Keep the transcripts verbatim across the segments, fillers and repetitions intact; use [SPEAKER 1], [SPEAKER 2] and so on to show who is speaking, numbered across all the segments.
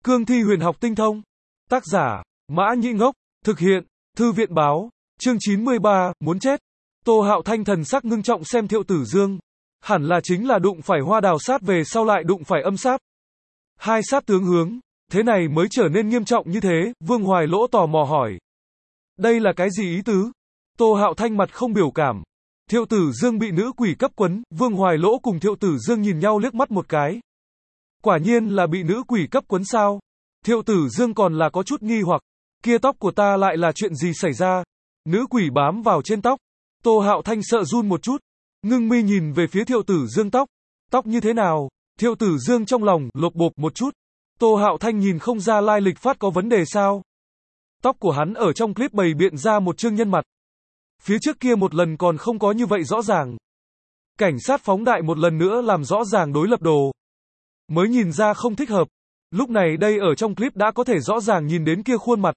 [SPEAKER 1] Cương thi huyền học tinh thông. Tác giả, Mã Nhĩ Ngốc. Thực hiện, Thư viện báo. Chương chín mươi ba, muốn chết. Tô Hạo Thanh thần sắc ngưng trọng xem Thiệu Tử Dương. Hẳn là chính là đụng phải Hoa Đào sát về sau lại đụng phải âm sát. Hai sát tướng hướng, thế này mới trở nên nghiêm trọng như thế, Vương Hoài Lỗ tò mò hỏi. Đây là cái gì ý tứ? Tô Hạo Thanh mặt không biểu cảm. Thiệu Tử Dương bị nữ quỷ cấp quấn, Vương Hoài Lỗ cùng Thiệu Tử Dương nhìn nhau liếc mắt một cái. Quả nhiên là bị nữ quỷ cấp quấn sao? Thiệu Tử Dương còn là có chút nghi hoặc, kia tóc của ta lại là chuyện gì xảy ra? Nữ quỷ bám vào trên tóc. Tô Hạo Thanh sợ run một chút, ngưng mi nhìn về phía Thiệu Tử Dương tóc. Tóc như thế nào? Thiệu Tử Dương trong lòng lột bột một chút. Tô Hạo Thanh nhìn không ra lai lịch phát có vấn đề sao? Tóc của hắn ở trong clip bày biện ra một chương nhân mặt. Phía trước kia một lần còn không có như vậy rõ ràng. Cảnh sát phóng đại một lần nữa làm rõ ràng đối lập đồ. Mới nhìn ra không thích hợp. Lúc này đây ở trong clip đã có thể rõ ràng nhìn đến kia khuôn mặt.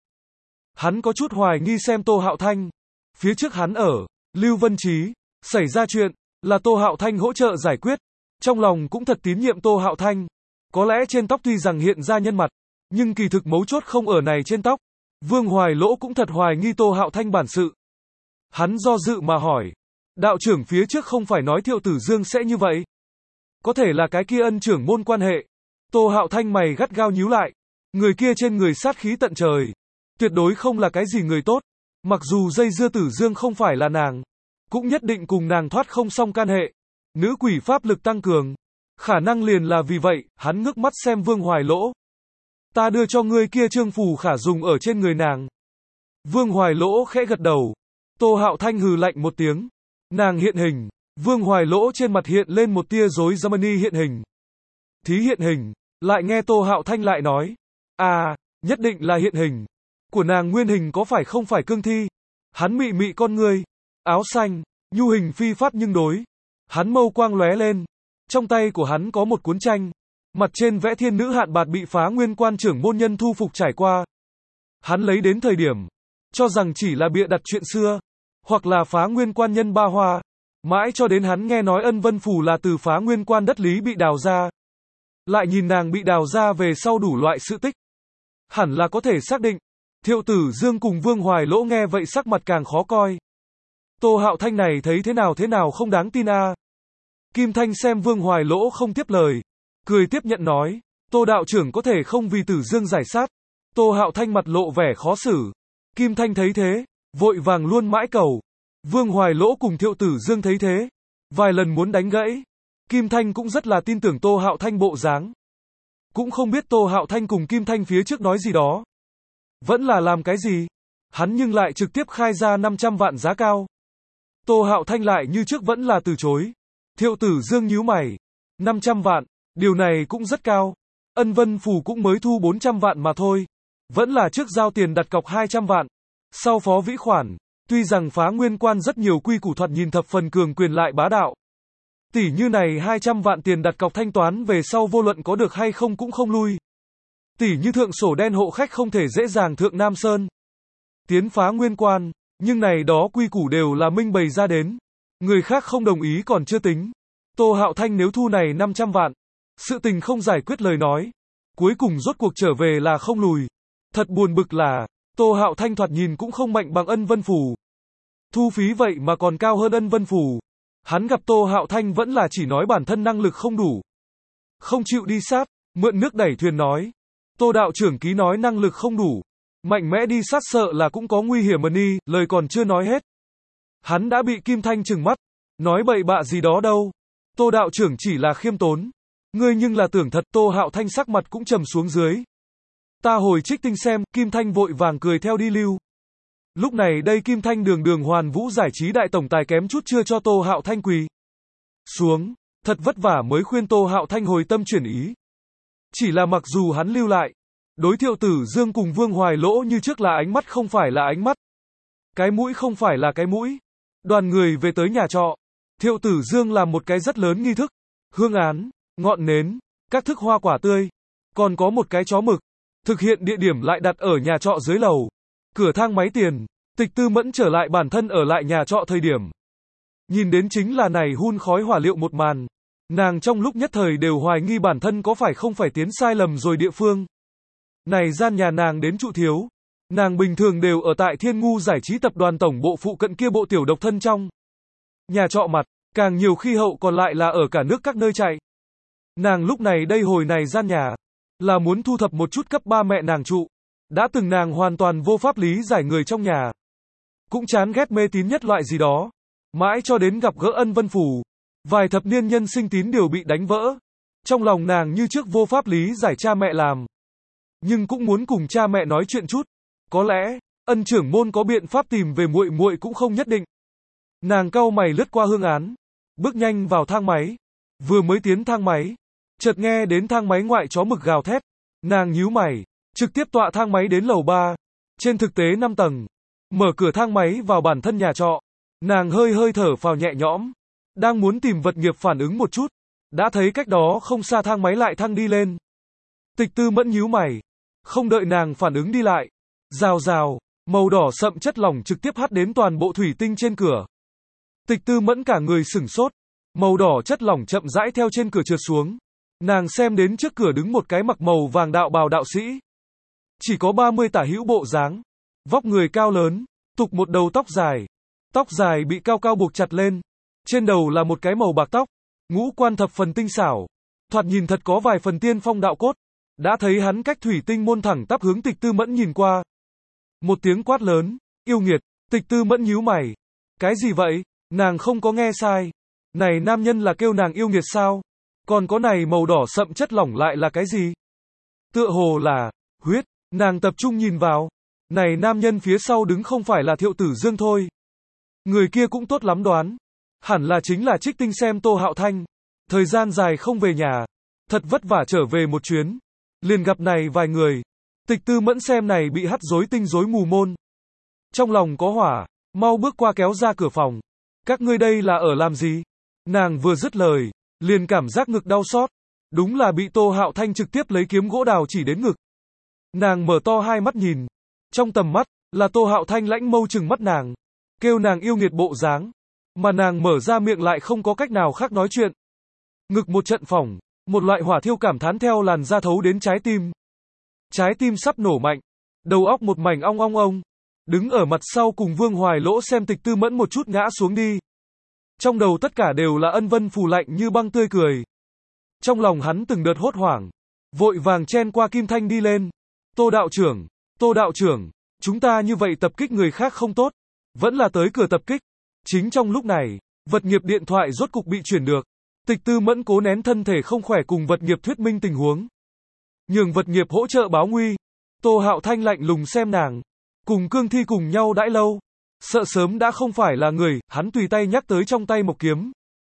[SPEAKER 1] Hắn có chút hoài nghi xem Tô Hạo Thanh. Phía trước hắn ở Lưu Vân Trí, xảy ra chuyện, là Tô Hạo Thanh hỗ trợ giải quyết. Trong lòng cũng thật tín nhiệm Tô Hạo Thanh. Có lẽ trên tóc tuy rằng hiện ra nhân mặt, nhưng kỳ thực mấu chốt không ở này trên tóc. Vương Hoài Lỗ cũng thật hoài nghi Tô Hạo Thanh bản sự. Hắn do dự mà hỏi. Đạo trưởng phía trước không phải nói Thiệu Tử Dương sẽ như vậy. Có thể là cái kia ân trưởng môn quan hệ. Tô Hạo Thanh mày gắt gao nhíu lại. Người kia trên người sát khí tận trời. Tuyệt đối không là cái gì người tốt. Mặc dù dây dưa Tử Dương không phải là nàng, cũng nhất định cùng nàng thoát không xong can hệ. Nữ quỷ pháp lực tăng cường. Khả năng liền là vì vậy, hắn ngước mắt xem Vương Hoài Lỗ. Ta đưa cho ngươi kia trương phù khả dùng ở trên người nàng. Vương Hoài Lỗ khẽ gật đầu. Tô Hạo Thanh hừ lạnh một tiếng. Nàng hiện hình. Vương Hoài Lỗ trên mặt hiện lên một tia rối Germany hiện hình. Thí hiện hình. Lại nghe Tô Hạo Thanh lại nói. À, nhất định là hiện hình. Của nàng nguyên hình có phải không phải cương thi? Hắn mị mị con ngươi. Áo xanh. Nhu hình phi phát nhưng đối. Hắn mâu quang lóe lên. Trong tay của hắn có một cuốn tranh. Mặt trên vẽ thiên nữ hạn bạt bị phá nguyên quan trưởng môn nhân thu phục trải qua. Hắn lấy đến thời điểm. Cho rằng chỉ là bịa đặt chuyện xưa. Hoặc là phá nguyên quan nhân ba hoa. Mãi cho đến hắn nghe nói ân vân phủ là từ phá nguyên quan đất lý bị đào ra. Lại nhìn nàng bị đào ra về sau đủ loại sự tích. Hẳn là có thể xác định. Thiệu Tử Dương cùng Vương Hoài Lỗ nghe vậy sắc mặt càng khó coi. Tô Hạo Thanh này thấy thế nào thế nào không đáng tin a. À. Kim Thanh xem Vương Hoài Lỗ không tiếp lời. Cười tiếp nhận nói. Tô đạo trưởng có thể không vì Tử Dương giải sát. Tô Hạo Thanh mặt lộ vẻ khó xử. Kim Thanh thấy thế. Vội vàng luôn mãi cầu. Vương Hoài Lỗ cùng Thiệu Tử Dương thấy thế. Vài lần muốn đánh gãy. Kim Thanh cũng rất là tin tưởng Tô Hạo Thanh bộ dáng. Cũng không biết Tô Hạo Thanh cùng Kim Thanh phía trước nói gì đó. Vẫn là làm cái gì. Hắn nhưng lại trực tiếp khai ra năm trăm vạn giá cao. Tô Hạo Thanh lại như trước vẫn là từ chối. Thiệu Tử Dương nhíu mày. năm trăm vạn. Điều này cũng rất cao. Ân Vân Phủ cũng mới thu bốn trăm vạn mà thôi. Vẫn là trước giao tiền đặt cọc hai trăm vạn. Sau phó vĩ khoản. Tuy rằng phá nguyên quan rất nhiều quy củ thuật nhìn thập phần cường quyền lại bá đạo. Tỷ như này hai trăm vạn tiền đặt cọc thanh toán về sau vô luận có được hay không cũng không lui. Tỷ như thượng sổ đen hộ khách không thể dễ dàng thượng Nam Sơn. Tiến phá nguyên quan, nhưng này đó quy củ đều là minh bày ra đến. Người khác không đồng ý còn chưa tính. Tô Hạo Thanh nếu thu này năm trăm vạn, sự tình không giải quyết lời nói. Cuối cùng rốt cuộc trở về là không lùi. Thật buồn bực là, Tô Hạo Thanh thoạt nhìn cũng không mạnh bằng Ân Vân Phủ. Thu phí vậy mà còn cao hơn Ân Vân Phủ. Hắn gặp Tô Hạo Thanh vẫn là chỉ nói bản thân năng lực không đủ. Không chịu đi sát, mượn nước đẩy thuyền nói. Tô đạo trưởng ký nói năng lực không đủ. Mạnh mẽ đi sát sợ là cũng có nguy hiểm mà ni, lời còn chưa nói hết. Hắn đã bị Kim Thanh trừng mắt. Nói bậy bạ gì đó đâu. Tô đạo trưởng chỉ là khiêm tốn. Ngươi nhưng là tưởng thật. Tô Hạo Thanh sắc mặt cũng trầm xuống dưới. Ta hồi trích tinh xem, Kim Thanh vội vàng cười theo đi lưu. Lúc này đây Kim Thanh đường đường Hoàn Vũ giải trí đại tổng tài kém chút chưa cho Tô Hạo Thanh quỳ xuống, thật vất vả mới khuyên Tô Hạo Thanh hồi tâm chuyển ý. Chỉ là mặc dù hắn lưu lại, đối Thiệu Tử Dương cùng Vương Hoài Lỗ như trước là ánh mắt không phải là ánh mắt. Cái mũi không phải là cái mũi. Đoàn người về tới nhà trọ. Thiệu Tử Dương làm một cái rất lớn nghi thức. Hương án, ngọn nến, các thức hoa quả tươi. Còn có một cái chó mực. Thực hiện địa điểm lại đặt ở nhà trọ dưới lầu. Cửa thang máy tiền. Tịch Tư Mẫn trở lại bản thân ở lại nhà trọ thời điểm. Nhìn đến chính là này hun khói hỏa liệu một màn. Nàng trong lúc nhất thời đều hoài nghi bản thân có phải không phải tiến sai lầm rồi địa phương. Này gian nhà nàng đến trụ thiếu. Nàng bình thường đều ở tại Thiên Ngu Giải trí tập đoàn tổng bộ phụ cận kia bộ tiểu độc thân trong nhà trọ mặt, càng nhiều khi hậu còn lại là ở cả nước các nơi chạy. Nàng lúc này đây hồi này gian nhà, là muốn thu thập một chút cấp ba mẹ nàng trụ. Đã từng nàng hoàn toàn vô pháp lý giải người trong nhà. Cũng chán ghét mê tín nhất loại gì đó. Mãi cho đến gặp gỡ Ân Vân Phủ. Vài thập niên nhân sinh tín đều bị đánh vỡ. Trong lòng nàng như trước vô pháp lý giải cha mẹ làm. Nhưng cũng muốn cùng cha mẹ nói chuyện chút. Có lẽ, Ân trưởng môn có biện pháp tìm về muội muội cũng không nhất định. Nàng cau mày lướt qua hương án. Bước nhanh vào thang máy. Vừa mới tiến thang máy. Chợt nghe đến thang máy ngoại chó mực gào thét. Nàng nhíu mày. Trực tiếp tọa thang máy đến lầu ba. Trên thực tế năm tầng. Mở cửa thang máy vào bản thân nhà trọ. Nàng hơi hơi thở phào nhẹ nhõm. Đang muốn tìm vật nghiệp phản ứng một chút. Đã thấy cách đó không xa thang máy lại thăng đi lên. Tịch Tư Mẫn nhíu mày. Không đợi nàng phản ứng đi lại. Rào rào. Màu đỏ sậm chất lỏng trực tiếp hắt đến toàn bộ thủy tinh trên cửa. Tịch Tư Mẫn cả người sửng sốt. Màu đỏ chất lỏng chậm rãi theo trên cửa trượt xuống. Nàng xem đến trước cửa đứng một cái mặc màu vàng đạo bào đạo sĩ. Chỉ có ba mươi tả hữu bộ dáng. Vóc người cao lớn. Tục một đầu tóc dài. Tóc dài bị cao cao buộc chặt lên. Trên đầu là một cái màu bạc tóc. Ngũ quan thập phần tinh xảo. Thoạt nhìn thật có vài phần tiên phong đạo cốt. Đã thấy hắn cách thủy tinh môn thẳng tắp hướng Tịch Tư Mẫn nhìn qua. Một tiếng quát lớn. Yêu nghiệt. Tịch Tư Mẫn nhíu mày. Cái gì vậy? Nàng không có nghe sai. Này nam nhân là kêu nàng yêu nghiệt sao? Còn có này màu đỏ sậm chất lỏng lại là cái gì? Tựa hồ là huyết. Nàng tập trung nhìn vào. Này nam nhân phía sau đứng không phải là Thiệu Tử Dương thôi. Người kia cũng tốt lắm đoán. Hẳn là chính là Trích Tinh xem Tô Hạo Thanh. Thời gian dài không về nhà. Thật vất vả trở về một chuyến. Liền gặp này vài người. Tịch Tư Mẫn xem này bị hắt rối tinh rối mù môn. Trong lòng có hỏa. Mau bước qua kéo ra cửa phòng. Các ngươi đây là ở làm gì? Nàng vừa dứt lời. Liền cảm giác ngực đau xót. Đúng là bị Tô Hạo Thanh trực tiếp lấy kiếm gỗ đào chỉ đến ngực. Nàng mở to hai mắt nhìn. Trong tầm mắt, là Tô Hạo Thanh lãnh mâu chừng mắt nàng. Kêu nàng yêu nghiệt bộ dáng. Mà nàng mở ra miệng lại không có cách nào khác nói chuyện. Ngực một trận phỏng. Một loại hỏa thiêu cảm thán theo làn da thấu đến trái tim. Trái tim sắp nổ mạnh. Đầu óc một mảnh ong ong ong. Đứng ở mặt sau cùng Vương Hoài Lỗ xem Tịch Tư Mẫn một chút ngã xuống đi. Trong đầu tất cả đều là Ân Vân Phù lạnh như băng tươi cười. Trong lòng hắn từng đợt hốt hoảng. Vội vàng chen qua Kim Thanh đi lên. Tô đạo trưởng, Tô đạo trưởng, chúng ta như vậy tập kích người khác không tốt. Vẫn là tới cửa tập kích. Chính trong lúc này, vật nghiệp điện thoại rốt cục bị chuyển được. Tịch Tư Mẫn cố nén thân thể không khỏe cùng vật nghiệp thuyết minh tình huống. Nhường vật nghiệp hỗ trợ báo nguy. Tô Hạo Thanh lạnh lùng xem nàng. Cùng Cương Thi cùng nhau đãi lâu. Sợ sớm đã không phải là người, hắn tùy tay nhắc tới trong tay một kiếm.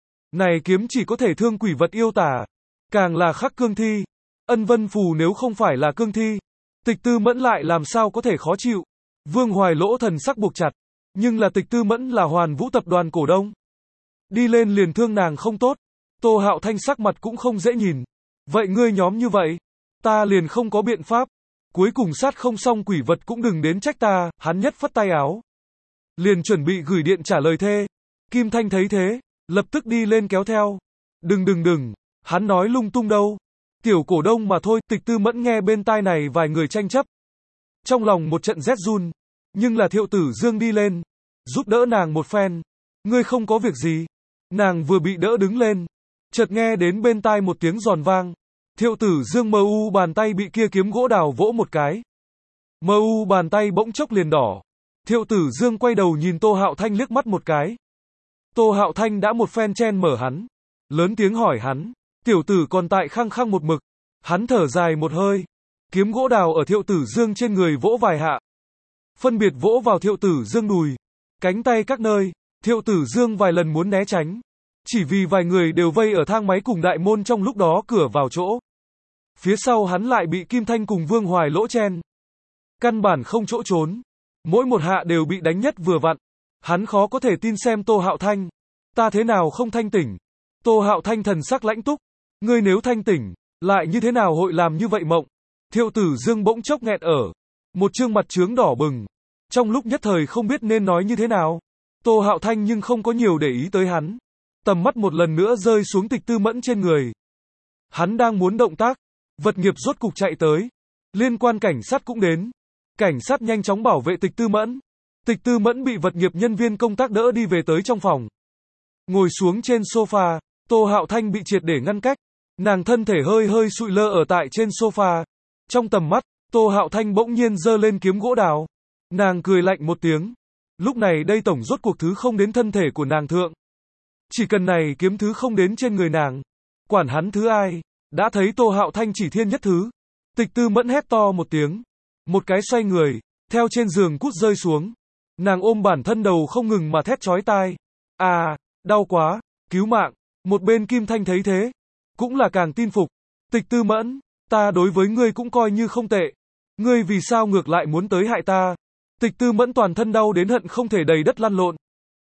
[SPEAKER 1] Này kiếm chỉ có thể thương quỷ vật yêu tả. Càng là khắc Cương Thi. Ân Vân Phù nếu không phải là Cương Thi. Tịch Tư Mẫn lại làm sao có thể khó chịu. Vương Hoài Lỗ thần sắc buộc chặt. Nhưng là Tịch Tư Mẫn là Hoàn Vũ tập đoàn cổ đông. Đi lên liền thương nàng không tốt. Tô Hạo Thanh sắc mặt cũng không dễ nhìn. Vậy ngươi nhóm như vậy. Ta liền không có biện pháp. Cuối cùng sát không xong quỷ vật cũng đừng đến trách ta. Hắn nhất phất tay áo. Liền chuẩn bị gửi điện trả lời thê. Kim Thanh thấy thế. Lập tức đi lên kéo theo. Đừng đừng đừng. Hắn nói lung tung đâu. Tiểu cổ đông mà thôi. Tịch Tư Mẫn nghe bên tai này vài người tranh chấp. Trong lòng một trận rét run. Nhưng là Thiệu Tử Dương đi lên. Giúp đỡ nàng một phen. Ngươi không có việc gì. Nàng vừa bị đỡ đứng lên. Chợt nghe đến bên tai một tiếng giòn vang. Thiệu Tử Dương mờ u bàn tay bị kia kiếm gỗ đào vỗ một cái. Mờ u bàn tay bỗng chốc liền đỏ. Thiệu Tử Dương quay đầu nhìn Tô Hạo Thanh liếc mắt một cái. Tô Hạo Thanh đã một phen chen mở hắn. Lớn tiếng hỏi hắn. Tiểu tử còn tại khăng khăng một mực. Hắn thở dài một hơi. Kiếm gỗ đào ở Thiệu Tử Dương trên người vỗ vài hạ. Phân biệt vỗ vào Thiệu Tử Dương đùi. Cánh tay các nơi. Thiệu Tử Dương vài lần muốn né tránh. Chỉ vì vài người đều vây ở thang máy cùng đại môn trong lúc đó cửa vào chỗ. Phía sau hắn lại bị Kim Thanh cùng Vương Hoài Lỗ chen. Căn bản không chỗ trốn. Mỗi một hạ đều bị đánh nhất vừa vặn. Hắn khó có thể tin xem Tô Hạo Thanh. Ta thế nào không thanh tỉnh. Tô Hạo Thanh thần sắc lãnh túc. Ngươi nếu thanh tỉnh, lại như thế nào hội làm như vậy mộng. Thiệu Tử Dương bỗng chốc nghẹt ở. Một trương mặt trướng đỏ bừng. Trong lúc nhất thời không biết nên nói như thế nào. Tô Hạo Thanh nhưng không có nhiều để ý tới hắn. Tầm mắt một lần nữa rơi xuống Tịch Tư Mẫn trên người. Hắn đang muốn động tác. Vật nghiệp rốt cục chạy tới. Liên quan cảnh sát cũng đến. Cảnh sát nhanh chóng bảo vệ Tịch Tư Mẫn. Tịch Tư Mẫn bị vật nghiệp nhân viên công tác đỡ đi về tới trong phòng. Ngồi xuống trên sofa, Tô Hạo Thanh bị triệt để ngăn cách. Nàng thân thể hơi hơi sụi lơ ở tại trên sofa. Trong tầm mắt, Tô Hạo Thanh bỗng nhiên giơ lên kiếm gỗ đào. Nàng cười lạnh một tiếng. Lúc này đây tổng rốt cuộc thứ không đến thân thể của nàng thượng. Chỉ cần này kiếm thứ không đến trên người nàng. Quản hắn thứ ai. Đã thấy Tô Hạo Thanh chỉ thiên nhất thứ. Tịch Tư Mẫn hét to một tiếng. Một cái xoay người, theo trên giường cút rơi xuống. Nàng ôm bản thân đầu không ngừng mà thét chói tai. À, đau quá, cứu mạng. Một bên Kim Thanh thấy thế. Cũng là càng tin phục. Tịch Tư Mẫn, ta đối với ngươi cũng coi như không tệ. Ngươi vì sao ngược lại muốn tới hại ta? Tịch Tư Mẫn toàn thân đau đến hận không thể đầy đất lăn lộn.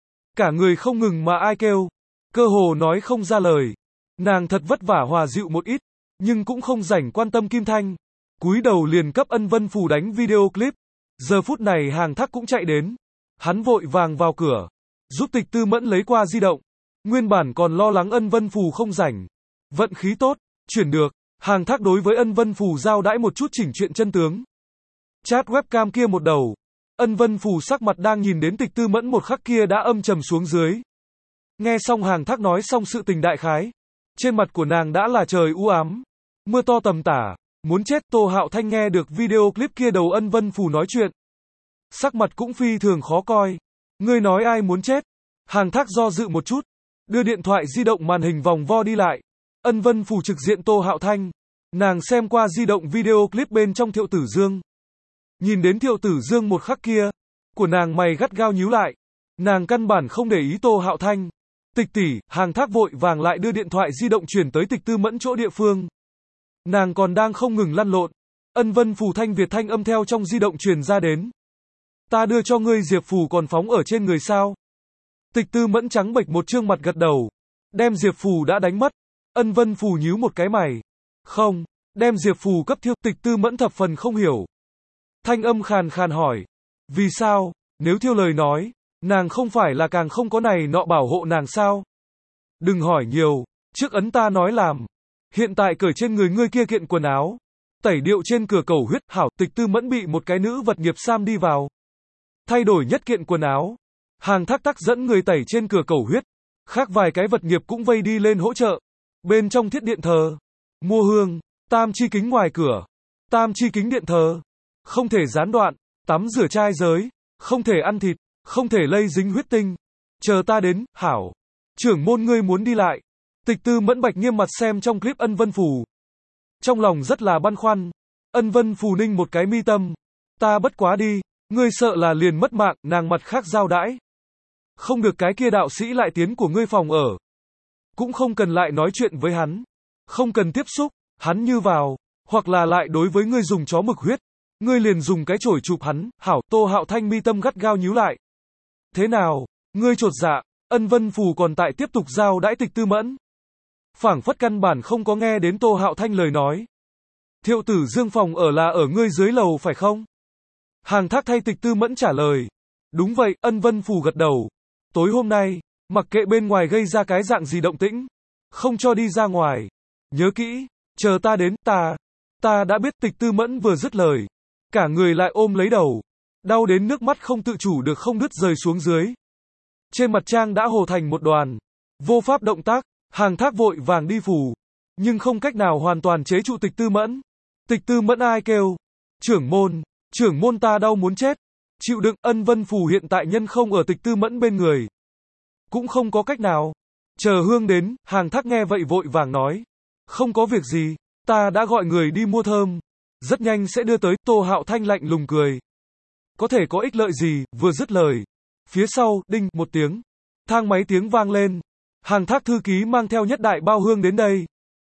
[SPEAKER 1] Cả người không ngừng mà ai kêu. Cơ hồ nói không ra lời. Nàng thật vất vả hòa dịu một ít. Nhưng cũng không rảnh quan tâm Kim Thanh. Cúi đầu liền cấp Ân Vân Phù đánh video clip. Giờ phút này Hàng Thác cũng chạy đến. Hắn vội vàng vào cửa. Giúp Tịch Tư Mẫn lấy qua di động. Nguyên bản còn lo lắng Ân Vân Phù không rảnh. Vận khí tốt, chuyển được. Hàng Thác đối với Ân Vân Phù giao đãi một chút chỉnh chuyện chân tướng. Chat webcam kia một đầu. Ân Vân Phù sắc mặt đang nhìn đến Tịch Tư Mẫn một khắc kia đã âm trầm xuống dưới. Nghe xong Hàng Thác nói xong sự tình đại khái. Trên mặt của nàng đã là trời u ám. Mưa to tầm tả. Muốn chết. Tô Hạo Thanh nghe được video clip kia đầu Ân Vân Phù nói chuyện. Sắc mặt cũng phi thường khó coi. Ngươi nói ai muốn chết? Hàng Thác do dự một chút. Đưa điện thoại di động màn hình vòng vo đi lại. Ân Vân Phù trực diện Tô Hạo Thanh. Nàng xem qua di động video clip bên trong Thiệu Tử Dương. Nhìn đến Thiệu Tử Dương một khắc kia. Của nàng mày gắt gao nhíu lại. Nàng căn bản không để ý Tô Hạo Thanh. Tịch tỷ, Hàng Thác vội vàng lại đưa điện thoại di động chuyển tới Tịch Tư Mẫn chỗ địa phương. Nàng còn đang không ngừng lăn lộn. Ân Vân Phù thanh Việt thanh âm theo trong di động truyền ra đến. Ta đưa cho ngươi Diệp Phù còn phóng ở trên người sao? Tịch Tư Mẫn trắng bệch một trương mặt gật đầu. Đem Diệp Phù đã đánh mất. Ân Vân Phù nhíu một cái mày. Không, đem Diệp Phù cấp thiêu. Tịch Tư Mẫn thập phần không hiểu. Thanh âm khàn khàn hỏi. Vì sao, nếu thiêu lời nói, nàng không phải là càng không có này nọ bảo hộ nàng sao? Đừng hỏi nhiều, trước ấn ta nói làm. Hiện tại cởi trên người ngươi kia kiện quần áo. Tẩy điệu trên cửa cầu huyết. Hảo. Tịch Tư Mẫn bị một cái nữ vật nghiệp sam đi vào. Thay đổi nhất kiện quần áo. Hàng Thác tắc dẫn người tẩy trên cửa cầu huyết. Khác vài cái vật nghiệp cũng vây đi lên hỗ trợ. Bên trong thiết điện thờ. Mua hương. Tam chi kính ngoài cửa. Tam chi kính điện thờ. Không thể gián đoạn. Tắm rửa trai giới. Không thể ăn thịt. Không thể lây dính huyết tinh. Chờ ta đến. Hảo. Trưởng môn ngươi muốn đi lại. Tịch Tư Mẫn bạch nghiêm mặt xem trong clip Ân Vân Phù. Trong lòng rất là băn khoăn. Ân Vân Phù ninh một cái mi tâm. Ta bất quá đi. Ngươi sợ là liền mất mạng. Nàng mặt khác giao đãi. Không được cái kia đạo sĩ lại tiến của ngươi phòng ở. Cũng không cần lại nói chuyện với hắn. Không cần tiếp xúc. Hắn như vào. Hoặc là lại đối với ngươi dùng chó mực huyết. Ngươi liền dùng cái chổi chụp hắn. Hảo. Tô Hạo Thanh mi tâm gắt gao nhíu lại. Thế nào? Ngươi chột dạ. Ân Vân Phù còn tại tiếp tục giao đãi Tịch Tư Mẫn. Phảng phất căn bản không có nghe đến Tô Hạo Thanh lời nói. Thiệu Tử Dương phòng ở là ở ngươi dưới lầu phải không? Hàng Thác thay Tịch Tư Mẫn trả lời. Đúng vậy. Ân Vân Phù gật đầu. Tối hôm nay, mặc kệ bên ngoài gây ra cái dạng gì động tĩnh, không cho đi ra ngoài. Nhớ kỹ, chờ ta đến. Ta, ta đã biết. Tịch Tư Mẫn vừa dứt lời, cả người lại ôm lấy đầu, đau đến nước mắt không tự chủ được không đứt rơi xuống dưới. Trên mặt trang đã hồ thành một đoàn, vô pháp động tác. Hàng Thác vội vàng đi phù, nhưng không cách nào hoàn toàn chế trụ Tịch Tư Mẫn. Tịch Tư Mẫn ai kêu? Trưởng môn, trưởng môn ta đau muốn chết. Chịu đựng. Ân Vân Phù hiện tại nhân không ở Tịch Tư Mẫn bên người. Cũng không có cách nào. Chờ hương đến. Hàng Thác nghe vậy vội vàng nói. Không có việc gì. Ta đã gọi người đi mua thơm. Rất nhanh sẽ đưa tới. Tô Hạo Thanh lạnh lùng cười. Có thể có ích lợi gì? Vừa dứt lời. Phía sau, đinh, một tiếng. Thang máy tiếng vang lên. Hàng Thác thư ký mang theo nhất đại bao hương đến đây.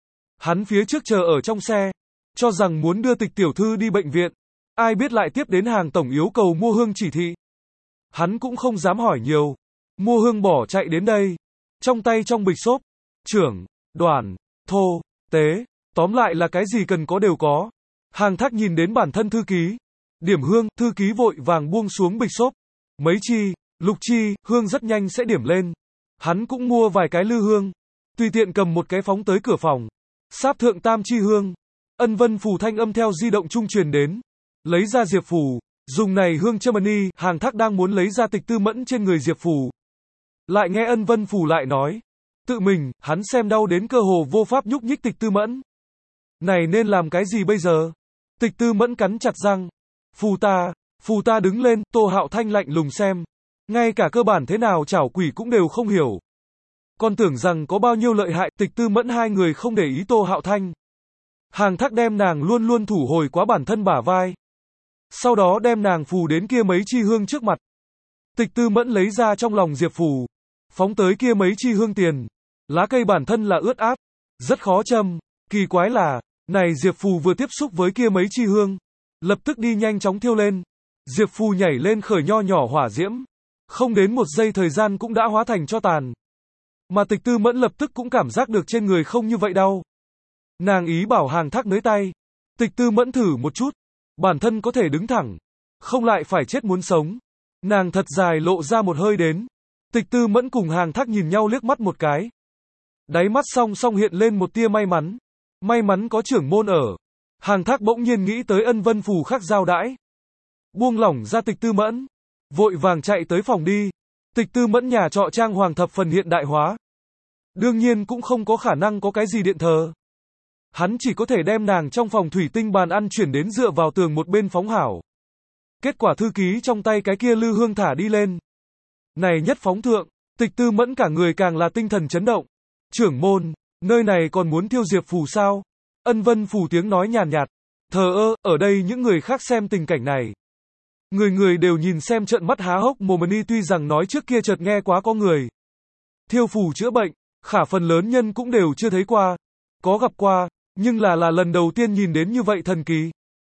[SPEAKER 1] Hắn phía trước chờ ở trong xe. Cho rằng muốn đưa Tịch tiểu thư đi bệnh viện. Ai biết lại tiếp đến Hàng tổng yêu cầu mua hương chỉ thị. Hắn cũng không dám hỏi nhiều. Mua hương bỏ chạy đến đây. Trong tay trong bịch xốp. Trưởng, đoàn, thô, tế. Tóm lại là cái gì cần có đều có. Hàng Thác nhìn đến bản thân thư ký. Điểm hương. Thư ký vội vàng buông xuống bịch xốp. Mấy chi, lục chi, hương rất nhanh sẽ điểm lên. Hắn cũng mua vài cái lư hương. Tùy tiện cầm một cái phóng tới cửa phòng. Sáp thượng tam chi hương. Ân Vân Phù thanh âm theo di động trung truyền đến. Lấy ra Diệp Phù, dùng này hương Germany, Hàng Thác đang muốn lấy ra tịch tư mẫn trên người Diệp Phù. Lại nghe Ân Vân Phù lại nói. Tự mình, hắn xem đau đến cơ hồ vô pháp nhúc nhích tịch tư mẫn. Này nên làm cái gì bây giờ? Tịch tư mẫn cắn chặt răng. Phù ta, phù ta đứng lên, Tô Hạo Thanh lạnh lùng xem. Ngay cả cơ bản thế nào chảo quỷ cũng đều không hiểu. Còn tưởng rằng có bao nhiêu lợi hại, tịch tư mẫn hai người không để ý Tô Hạo Thanh. Hàng Thác đem nàng luôn luôn thủ hồi quá bản thân bả vai. Sau đó đem nàng phù đến kia mấy chi hương trước mặt. Tịch tư mẫn lấy ra trong lòng Diệp Phù. Phóng tới kia mấy chi hương tiền. Lá cây bản thân là ướt át. Rất khó châm. Kỳ quái là, này Diệp Phù vừa tiếp xúc với kia mấy chi hương. Lập tức đi nhanh chóng thiêu lên. Diệp Phù nhảy lên khởi nho nhỏ hỏa diễm. Không đến một giây thời gian cũng đã hóa thành tro tàn. Mà tịch tư mẫn lập tức cũng cảm giác được trên người không như vậy đau. Nàng ý bảo Hàng Thác nới tay. Tịch tư mẫn thử một chút. Bản thân có thể đứng thẳng. Không lại phải chết muốn sống. Nàng thật dài lộ ra một hơi đến. Tịch tư mẫn cùng Hàng Thác nhìn nhau liếc mắt một cái. Đáy mắt song song hiện lên một tia may mắn. May mắn có trưởng môn ở. Hàng Thác bỗng nhiên nghĩ tới Ân Vân Phù khác giao đãi. Buông lỏng ra tịch tư mẫn. Vội vàng chạy tới phòng đi. Tịch tư mẫn nhà trọ trang hoàng thập phần hiện đại hóa. Đương nhiên cũng không có khả năng có cái gì điện thờ. Hắn chỉ có thể đem nàng trong phòng thủy tinh bàn ăn chuyển đến dựa vào tường một bên phóng hảo. Kết quả thư ký trong tay cái kia lư hương thả đi lên. Này nhất phóng thượng, tịch tư mẫn cả người càng là tinh thần chấn động. Trưởng môn, nơi này còn muốn thiêu Diệp Phù sao? Ân Vân Phù tiếng nói nhàn nhạt. Thờ ơ, ở đây những người khác xem tình cảnh này. Người người đều nhìn xem trợn mắt há hốc mồm. Ni tuy rằng nói trước kia chợt nghe quá có người thiêu phù chữa bệnh, khả phần lớn nhân cũng đều chưa thấy qua. Có gặp qua, nhưng là là lần đầu tiên nhìn đến như vậy thần kỳ.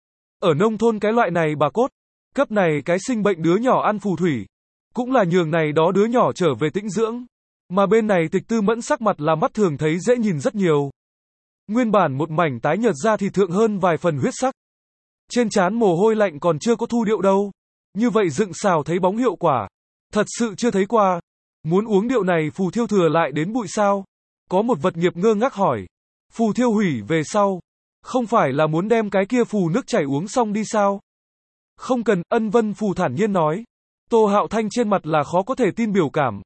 [SPEAKER 1] Ở nông thôn cái loại này bà cốt, cấp này cái sinh bệnh đứa nhỏ ăn phù thủy, cũng là nhường này đó đứa nhỏ trở về tĩnh dưỡng. Mà bên này tịch tư mẫn sắc mặt là mắt thường thấy dễ nhìn rất nhiều. Nguyên bản một mảnh tái nhợt da thì thượng hơn vài phần huyết sắc. Trên trán mồ hôi lạnh còn chưa có thu điệu đâu. Như vậy dựng xào thấy bóng hiệu quả. Thật sự chưa thấy qua. Muốn uống điệu này phù thiêu thừa lại đến bụi sao? Có một vật nghiệp ngơ ngác hỏi. Phù thiêu hủy về sau. Không phải là muốn đem cái kia phù nước chảy uống xong đi sao? Không cần, Ân Vân Phù thản nhiên nói. Tô Hạo Thanh trên mặt là khó có thể tin biểu cảm.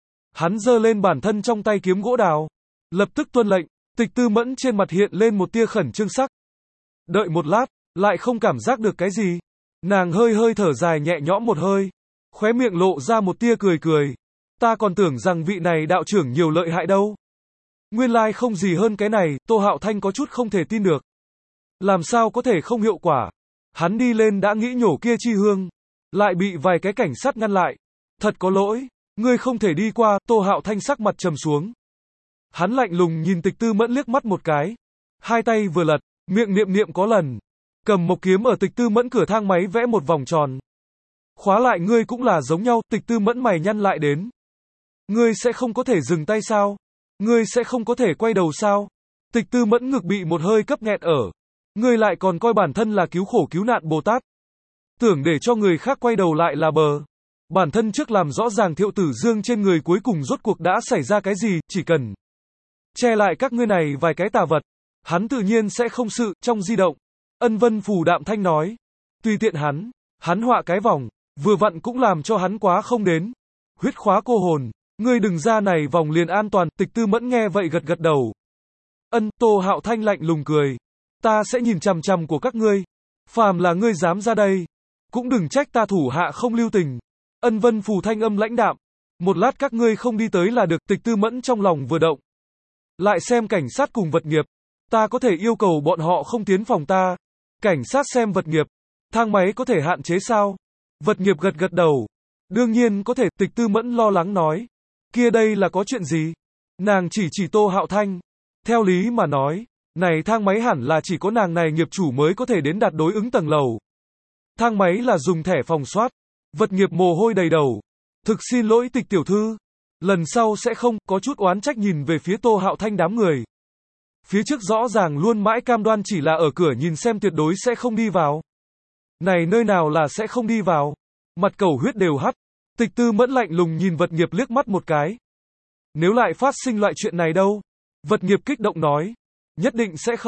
[SPEAKER 1] Hắn giơ lên bản thân trong tay kiếm gỗ đào. Lập tức tuân lệnh, tịch tư mẫn trên mặt hiện lên một tia khẩn trương sắc. Đợi một lát, lại không cảm giác được cái gì. Nàng hơi hơi thở dài nhẹ nhõm một hơi. Khóe miệng lộ ra một tia cười cười. Ta còn tưởng rằng vị này đạo trưởng nhiều lợi hại đâu. Nguyên lai không gì hơn cái này, Tô Hạo Thanh có chút không thể tin được. Làm sao có thể không hiệu quả. Hắn đi lên đã nghĩ nhổ kia chi hương. Lại bị vài cái cảnh sát ngăn lại. Thật có lỗi. Ngươi không thể đi qua, Tô Hạo Thanh sắc mặt trầm xuống. Hắn lạnh lùng nhìn tịch tư mẫn liếc mắt một cái. Hai tay vừa lật, miệng niệm niệm có lần. Cầm một kiếm ở tịch tư mẫn cửa thang máy vẽ một vòng tròn. Khóa lại ngươi cũng là giống nhau, tịch tư mẫn mày nhăn lại đến. Ngươi sẽ không có thể dừng tay sao? Ngươi sẽ không có thể quay đầu sao? Tịch tư mẫn ngực bị một hơi cấp nghẹt ở. Ngươi lại còn coi bản thân là cứu khổ cứu nạn Bồ Tát. Tưởng để cho người khác quay đầu lại là bờ. Bản thân trước làm rõ ràng Thiệu Tử Dương trên người cuối cùng rốt cuộc đã xảy ra cái gì, chỉ cần che lại các ngươi này vài cái tà vật. Hắn tự nhiên sẽ không sự, trong di động. Ân Vân Phù đạm thanh nói. Tùy tiện hắn, hắn họa cái vòng, vừa vặn cũng làm cho hắn quá không đến. Huyết khóa cô hồn, ngươi đừng ra này vòng liền an toàn, tịch tư mẫn nghe vậy gật gật đầu. Ân, Tô Hạo Thanh lạnh lùng cười. Ta sẽ nhìn chằm chằm của các ngươi. Phàm là ngươi dám ra đây, cũng đừng trách ta thủ hạ không lưu tình. Ân Vân Phù thanh âm lãnh đạm. Một lát các ngươi không đi tới là được, tịch tư mẫn trong lòng vừa động. Lại xem cảnh sát cùng vật nghiệp. Ta có thể yêu cầu bọn họ không tiến phòng ta. Cảnh sát xem vật nghiệp. Thang máy có thể hạn chế sao? Vật nghiệp gật gật đầu. Đương nhiên có thể, tịch tư mẫn lo lắng nói. Kia đây là có chuyện gì? Nàng chỉ chỉ Tô Hạo Thanh. Theo lý mà nói, này thang máy hẳn là chỉ có nàng này nghiệp chủ mới có thể đến đạt đối ứng tầng lầu. Thang máy là dùng thẻ phòng soát. Vật nghiệp mồ hôi đầy đầu. Thực xin lỗi tịch tiểu thư. Lần sau sẽ không, có chút oán trách nhìn về phía Tô Hạo Thanh đám người. Phía trước rõ ràng luôn mãi cam đoan chỉ là ở cửa nhìn xem tuyệt đối sẽ không đi vào. Này nơi nào là sẽ không đi vào. Mặt cầu huyết đều hắt. Tịch tư mẫn lạnh lùng nhìn vật nghiệp liếc mắt một cái. Nếu lại phát sinh loại chuyện này đâu? Vật nghiệp kích động nói. Nhất định sẽ không.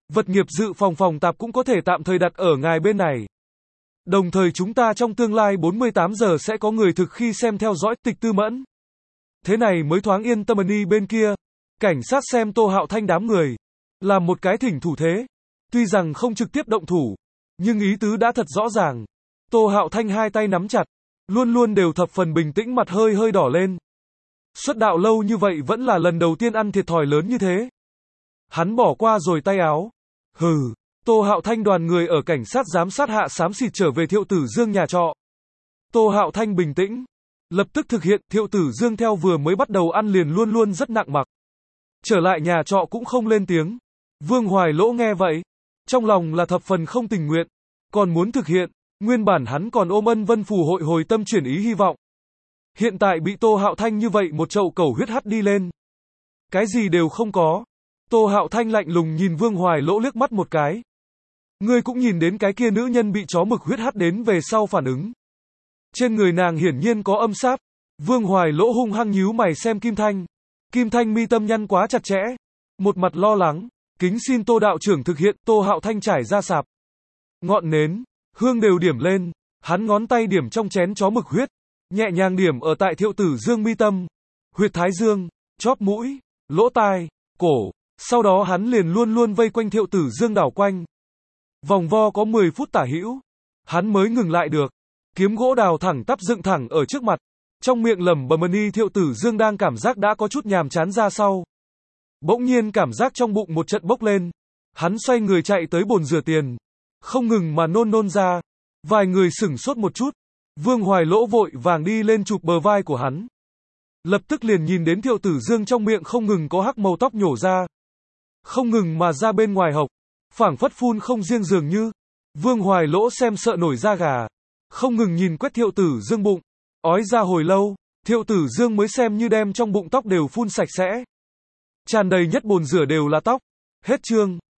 [SPEAKER 1] Vật nghiệp dự phòng phòng tạp cũng có thể tạm thời đặt ở ngài bên này. Đồng thời chúng ta trong tương lai bốn mươi tám giờ sẽ có người thực khi xem theo dõi Tịch Tư Mẫn. Thế này mới thoáng yên tâm. Đi bên kia, cảnh sát xem Tô Hạo Thanh đám người, làm một cái thỉnh thủ thế. Tuy rằng không trực tiếp động thủ, nhưng ý tứ đã thật rõ ràng. Tô Hạo Thanh hai tay nắm chặt, luôn luôn đều thập phần bình tĩnh, mặt hơi hơi đỏ lên. Xuất đạo lâu như vậy vẫn là lần đầu tiên ăn thiệt thòi lớn như thế. Hắn bỏ qua rồi tay áo. Hừ, Tô Hạo Thanh đoàn người ở cảnh sát giám sát hạ xám xịt trở về Thiệu Tử Dương nhà trọ. Tô Hạo Thanh bình tĩnh, lập tức thực hiện. Thiệu Tử Dương theo vừa mới bắt đầu ăn liền luôn luôn rất nặng mặc. Trở lại nhà trọ cũng không lên tiếng. Vương Hoài Lỗ nghe vậy, trong lòng là thập phần không tình nguyện, còn muốn thực hiện. Nguyên bản hắn còn ôm ân vân phù hội hồi tâm chuyển ý hy vọng. Hiện tại bị Tô Hạo Thanh như vậy một chậu cầu huyết hắt đi lên. Cái gì đều không có. Tô Hạo Thanh lạnh lùng nhìn Vương Hoài Lỗ liếc mắt một cái. Ngươi cũng nhìn đến cái kia nữ nhân bị chó mực huyết hắt đến về sau phản ứng. Trên người nàng hiển nhiên có âm sát. Vương Hoài Lỗ hung hăng nhíu mày xem Kim Thanh. Kim Thanh mi tâm nhăn quá chặt chẽ, một mặt lo lắng. Kính xin Tô đạo trưởng thực hiện. Tô Hạo Thanh trải ra sạp ngọn nến, hương đều điểm lên. Hắn ngón tay điểm trong chén chó mực huyết, nhẹ nhàng điểm ở tại Thiệu Tử Dương mi tâm, huyệt thái dương, chóp mũi, lỗ tai, cổ. Sau đó hắn liền luôn luôn vây quanh Thiệu Tử Dương đảo quanh. Vòng vo có mười phút tả hữu, hắn mới ngừng lại được. Kiếm gỗ đào thẳng tắp dựng thẳng ở trước mặt, trong miệng lẩm bẩm. Đi Thiệu Tử Dương đang cảm giác đã có chút nhàm chán ra sau. Bỗng nhiên cảm giác trong bụng một trận bốc lên. Hắn xoay người chạy tới bồn rửa tiền, không ngừng mà nôn nôn ra. Vài người sửng sốt một chút. Vương Hoài Lỗ vội vàng đi lên chụp bờ vai của hắn. Lập tức liền nhìn đến Thiệu Tử Dương trong miệng không ngừng có hắc màu tóc nhổ ra, không ngừng mà ra bên ngoài hộc, phảng phất phun không riêng dường như. Vương Hoài Lỗ xem sợ nổi da gà, không ngừng nhìn quét Thiệu Tử Dương bụng, ói ra hồi lâu. Thiệu Tử Dương mới xem như đem trong bụng tóc đều phun sạch sẽ. Tràn đầy nhất bồn rửa đều là tóc. Hết chương.